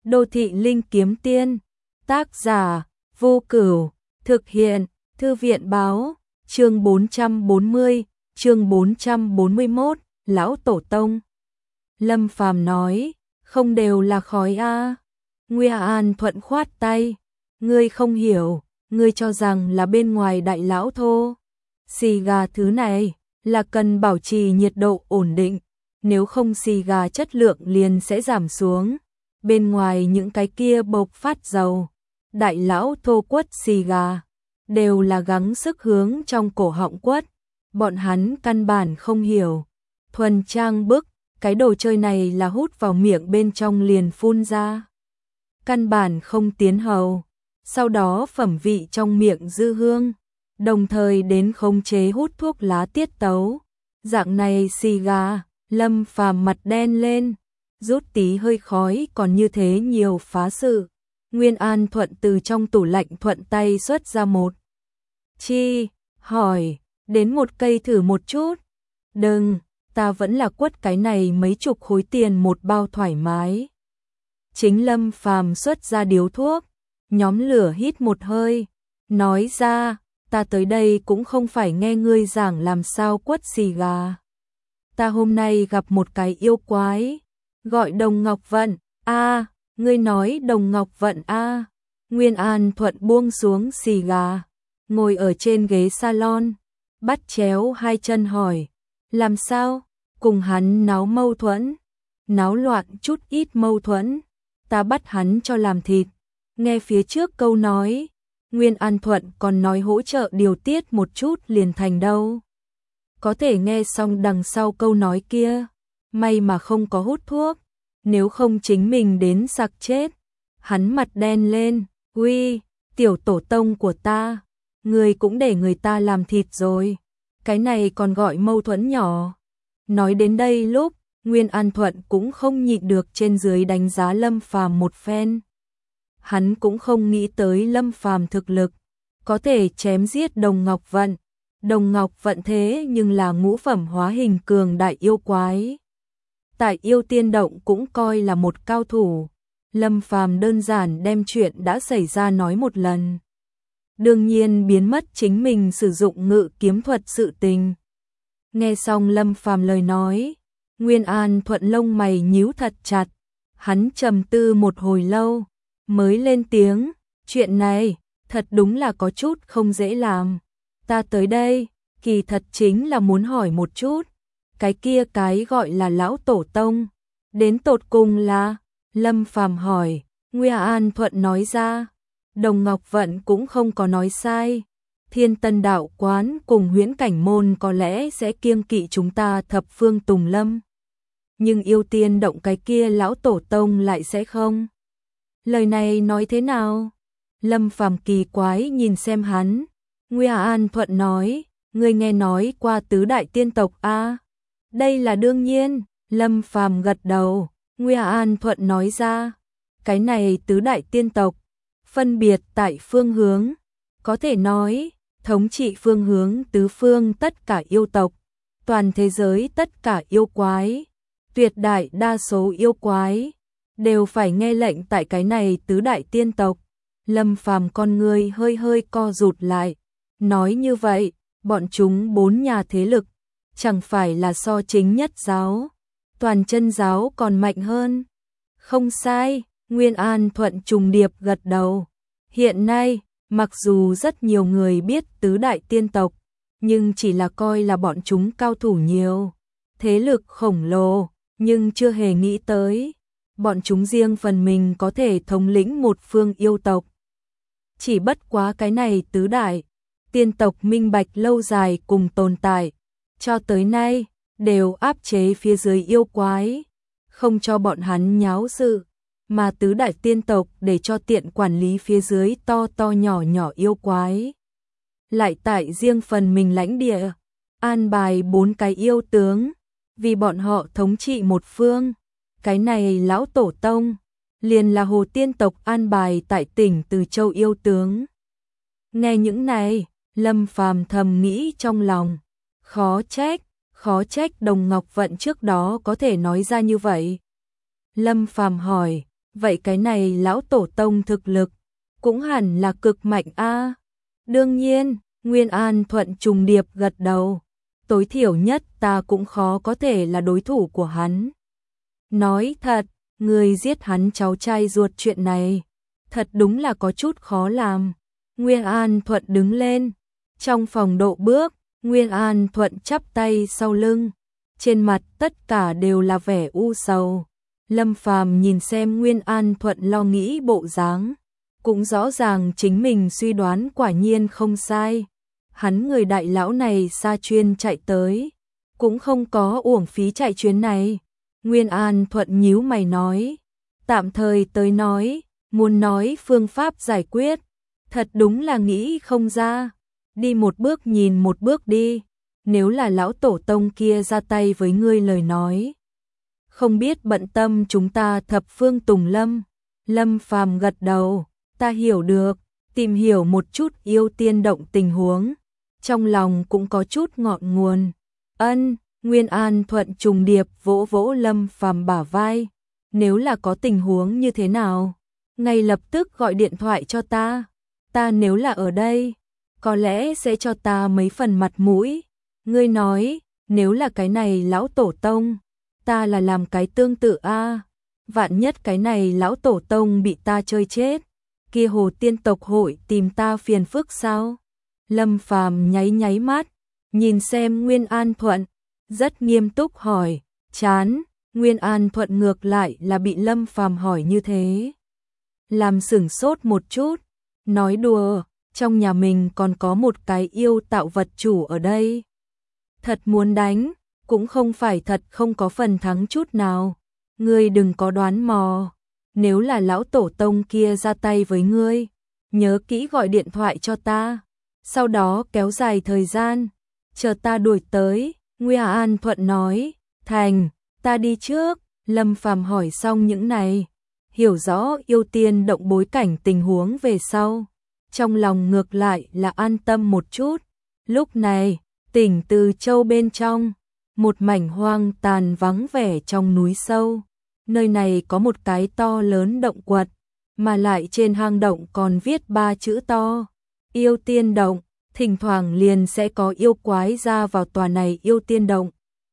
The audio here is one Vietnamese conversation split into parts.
Đô thị linh kiếm tiên, tác giả, Vô Cửu, thực hiện, Thư viện báo, chương 440, chương 441, Lão Tổ Tông. Lâm Phàm nói, không đều là khói a. Nguy An Thuận khoát tay, ngươi không hiểu, ngươi cho rằng là bên ngoài đại lão thô. Xì gà thứ này là cần bảo trì nhiệt độ ổn định, nếu không xì gà chất lượng liền sẽ giảm xuống. Bên ngoài những cái kia bộc phát dầu, đại lão thô quất xì gà, đều là gắng sức hướng trong cổ họng quất. Bọn hắn căn bản không hiểu. Thuần trang bức, cái đồ chơi này là hút vào miệng bên trong liền phun ra. Căn bản không tiến hầu, sau đó phẩm vị trong miệng dư hương, đồng thời đến khống chế hút thuốc lá tiết tấu. Dạng này xì gà, Lâm Phàm mặt đen lên, rút tí hơi khói còn như thế nhiều phá sự. Nguyên An Thuận từ trong tủ lạnh thuận tay xuất ra một chi, hỏi, đến một cây thử một chút. Đừng, ta vẫn là quất cái này mấy chục khối tiền một bao thoải mái. Chính Lâm Phàm xuất ra điếu thuốc, nhóm lửa hít một hơi, nói ra, ta tới đây cũng không phải nghe ngươi giảng làm sao quất xì gà. Ta hôm nay gặp một cái yêu quái, gọi Đồng Ngọc Vận, a, ngươi nói Đồng Ngọc Vận a. Nguyên An Thuận buông xuống xì gà, ngồi ở trên ghế salon, bắt chéo hai chân hỏi, làm sao, cùng hắn náo mâu thuẫn, náo loạn chút ít mâu thuẫn, ta bắt hắn cho làm thịt. Nghe phía trước câu nói, Nguyên An Thuận còn nói hỗ trợ điều tiết một chút liền thành đâu. Có thể nghe xong đằng sau câu nói kia, may mà không có hút thuốc, nếu không chính mình đến sặc chết. Hắn mặt đen lên, uy, tiểu tổ tông của ta, người cũng để người ta làm thịt rồi, cái này còn gọi mâu thuẫn nhỏ. Nói đến đây lúc, Nguyên An Thuận cũng không nhịn được trên dưới đánh giá Lâm Phàm một phen. Hắn cũng không nghĩ tới Lâm Phàm thực lực có thể chém giết Đồng Ngọc Vận. Đồng Ngọc Vận thế nhưng là ngũ phẩm hóa hình cường đại yêu quái, tại Yêu Tiên Động cũng coi là một cao thủ. Lâm Phàm đơn giản đem chuyện đã xảy ra nói một lần, đương nhiên biến mất chính mình sử dụng ngự kiếm thuật sự tình. Nghe xong Lâm Phàm lời nói, Nguyên An Thuận lông mày nhíu thật chặt, hắn trầm tư một hồi lâu, mới lên tiếng, chuyện này, thật đúng là có chút không dễ làm. Ta tới đây, kỳ thật chính là muốn hỏi một chút, cái kia cái gọi là lão tổ tông, đến tột cùng là, Lâm Phàm hỏi, Nguyên An Thuận nói ra, Đồng Ngọc Vận cũng không có nói sai. Thiên Tân Đạo Quán cùng Huyễn Cảnh Môn có lẽ sẽ kiêng kỵ chúng ta thập phương Tùng Lâm, nhưng Yêu Tiên Động cái kia lão tổ tông lại sẽ không. Lời này nói thế nào? Lâm Phàm kỳ quái nhìn xem hắn. Nguyên An Thuận nói, ngươi nghe nói qua tứ đại tiên tộc a? Đây là đương nhiên. Lâm Phàm gật đầu. Nguyên An Thuận nói ra, cái này tứ đại tiên tộc phân biệt tại phương hướng, có thể nói thống trị phương hướng tứ phương tất cả yêu tộc, toàn thế giới tất cả yêu quái, tuyệt đại đa số yêu quái đều phải nghe lệnh tại cái này tứ đại tiên tộc. Lâm Phàm con người hơi hơi co rụt lại, nói như vậy, bọn chúng bốn nhà thế lực chẳng phải là so chính nhất giáo, toàn chân giáo còn mạnh hơn. Không sai, Nguyên An Thuận trùng điệp gật đầu. Hiện nay, mặc dù rất nhiều người biết tứ đại tiên tộc, nhưng chỉ là coi là bọn chúng cao thủ nhiều, thế lực khổng lồ, nhưng chưa hề nghĩ tới bọn chúng riêng phần mình có thể thống lĩnh một phương yêu tộc. Chỉ bất quá cái này tứ đại tiên tộc minh bạch lâu dài cùng tồn tại, cho tới nay đều áp chế phía dưới yêu quái, không cho bọn hắn nháo sự, mà tứ đại tiên tộc để cho tiện quản lý phía dưới to to nhỏ nhỏ yêu quái. Lại tại riêng phần mình lãnh địa, an bài 4 cái yêu tướng, vì bọn họ thống trị một phương. Cái này lão tổ tông, liền là Hồ Tiên tộc an bài tại tỉnh Từ Châu yêu tướng. Nghe những này, Lâm Phàm thầm nghĩ trong lòng, khó trách Đồng Ngọc Vận trước đó có thể nói ra như vậy. Lâm Phàm hỏi, vậy cái này lão tổ tông thực lực cũng hẳn là cực mạnh a. Đương nhiên, Nguyên An Thuận trùng điệp gật đầu, tối thiểu nhất ta cũng khó có thể là đối thủ của hắn. Nói thật, người giết hắn cháu trai ruột chuyện này, thật đúng là có chút khó làm. Nguyên An Thuận đứng lên, trong phòng độ bước, Nguyên An Thuận chắp tay sau lưng, trên mặt tất cả đều là vẻ u sầu. Lâm Phàm nhìn xem Nguyên An Thuận lo nghĩ bộ dáng, cũng rõ ràng chính mình suy đoán quả nhiên không sai. Hắn người đại lão này xa chuyên chạy tới, cũng không có uổng phí chạy chuyến này. Nguyên An Thuận nhíu mày nói, tạm thời tới nói, muốn nói phương pháp giải quyết, thật đúng là nghĩ không ra. Đi một bước nhìn một bước đi, nếu là lão tổ tông kia ra tay với ngươi lời nói, không biết bận tâm chúng ta thập phương tùng lâm. Lâm Phàm gật đầu, ta hiểu được, tìm hiểu một chút yêu tiên động tình huống, trong lòng cũng có chút ngọn nguồn. Ân, Nguyên An Thuận trùng điệp vỗ vỗ Lâm Phàm bả vai, nếu là có tình huống như thế nào, ngay lập tức gọi điện thoại cho ta nếu là ở đây, có lẽ sẽ cho ta mấy phần mặt mũi. Ngươi nói, nếu là cái này lão tổ tông, ta là làm cái tương tự a, vạn nhất cái này lão tổ tông bị ta chơi chết, kia Hồ Tiên tộc hội tìm ta phiền phức sao? Lâm Phàm nháy mắt, nhìn xem Nguyên An Thuận, rất nghiêm túc hỏi, chán. Nguyên An Thuận ngược lại là bị Lâm Phàm hỏi như thế, làm sửng sốt một chút, nói đùa, trong nhà mình còn có một cái yêu tạo vật chủ ở đây. Thật muốn đánh, cũng không phải thật không có phần thắng chút nào. Ngươi đừng có đoán mò, nếu là lão tổ tông kia ra tay với ngươi, nhớ kỹ gọi điện thoại cho ta, sau đó kéo dài thời gian, chờ ta đuổi tới. Nguyên An Thuận nói, thành, ta đi trước. Lâm Phàm hỏi xong những này, hiểu rõ yêu tiên động bối cảnh tình huống về sau, trong lòng ngược lại là an tâm một chút. Lúc này, tỉnh Từ Châu bên trong, một mảnh hoang tàn vắng vẻ trong núi sâu, nơi này có một cái to lớn động quật, mà lại trên hang động còn viết 3 chữ to, yêu tiên động. Thỉnh thoảng liền sẽ có yêu quái ra vào tòa này yêu tiên động,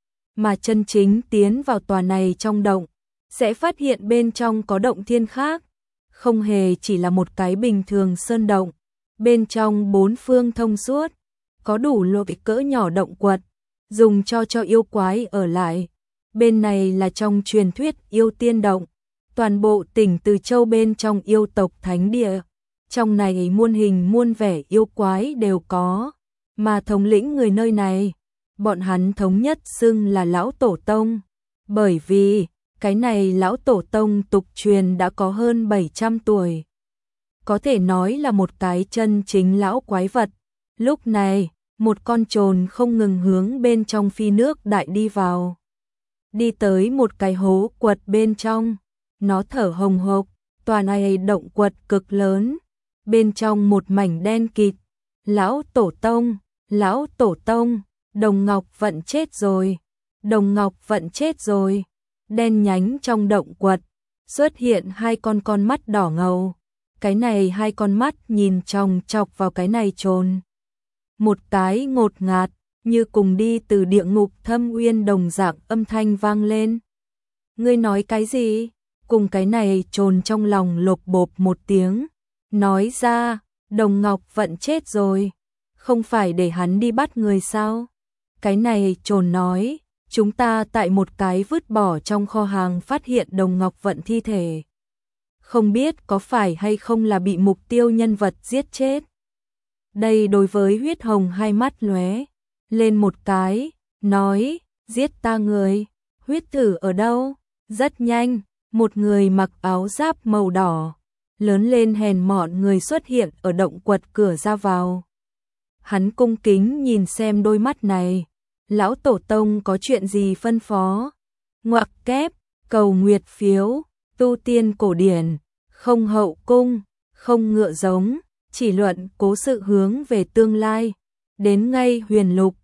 mà chân chính tiến vào tòa này trong động, sẽ phát hiện bên trong có động thiên khác, không hề chỉ là một cái bình thường sơn động, bên trong bốn phương thông suốt, có đủ loại cỡ nhỏ động quật, dùng cho yêu quái ở lại. Bên này là trong truyền thuyết yêu tiên động, toàn bộ tỉnh Từ Châu bên trong yêu tộc thánh địa. Trong này muôn hình muôn vẻ yêu quái đều có, mà thống lĩnh người nơi này, bọn hắn thống nhất xưng là lão tổ tông, bởi vì cái này lão tổ tông tục truyền đã có hơn 700 tuổi. Có thể nói là một cái chân chính lão quái vật. Lúc này, một con trồn không ngừng hướng bên trong phi nước đại đi vào. Đi tới một cái hố quật bên trong, nó thở hồng hộc, tòa này động quật cực lớn. Bên trong một mảnh đen kịt, lão tổ tông, Đồng Ngọc Vận chết rồi, Đồng Ngọc Vận chết rồi. Đen nhánh trong động quật, xuất hiện hai con mắt đỏ ngầu, cái này hai con mắt nhìn chòng chọc vào cái này trồn. Một cái ngột ngạt, như cùng đi từ địa ngục thâm uyên đồng dạng âm thanh vang lên. Ngươi nói cái gì? Cùng cái này trồn trong lòng lột bột một tiếng. Nói ra, Đồng Ngọc Vận chết rồi, không phải để hắn đi bắt người sao? Cái này trồn nói, chúng ta tại một cái vứt bỏ trong kho hàng phát hiện Đồng Ngọc Vận thi thể. Không biết có phải hay không là bị mục tiêu nhân vật giết chết. Đây đối với Huyết Hồng hai mắt lóe lên một cái, nói, giết ta người, huyết tử ở đâu? Rất nhanh, một người mặc áo giáp màu đỏ, lớn lên hèn mọn người xuất hiện ở động quật cửa ra vào. Hắn cung kính nhìn xem đôi mắt này, lão tổ tông có chuyện gì phân phó? Ngoặc kép, cầu nguyệt phiếu, tu tiên cổ điển, không hậu cung, không ngựa giống, chỉ luận cố sự hướng về tương lai, đến ngay huyền lục,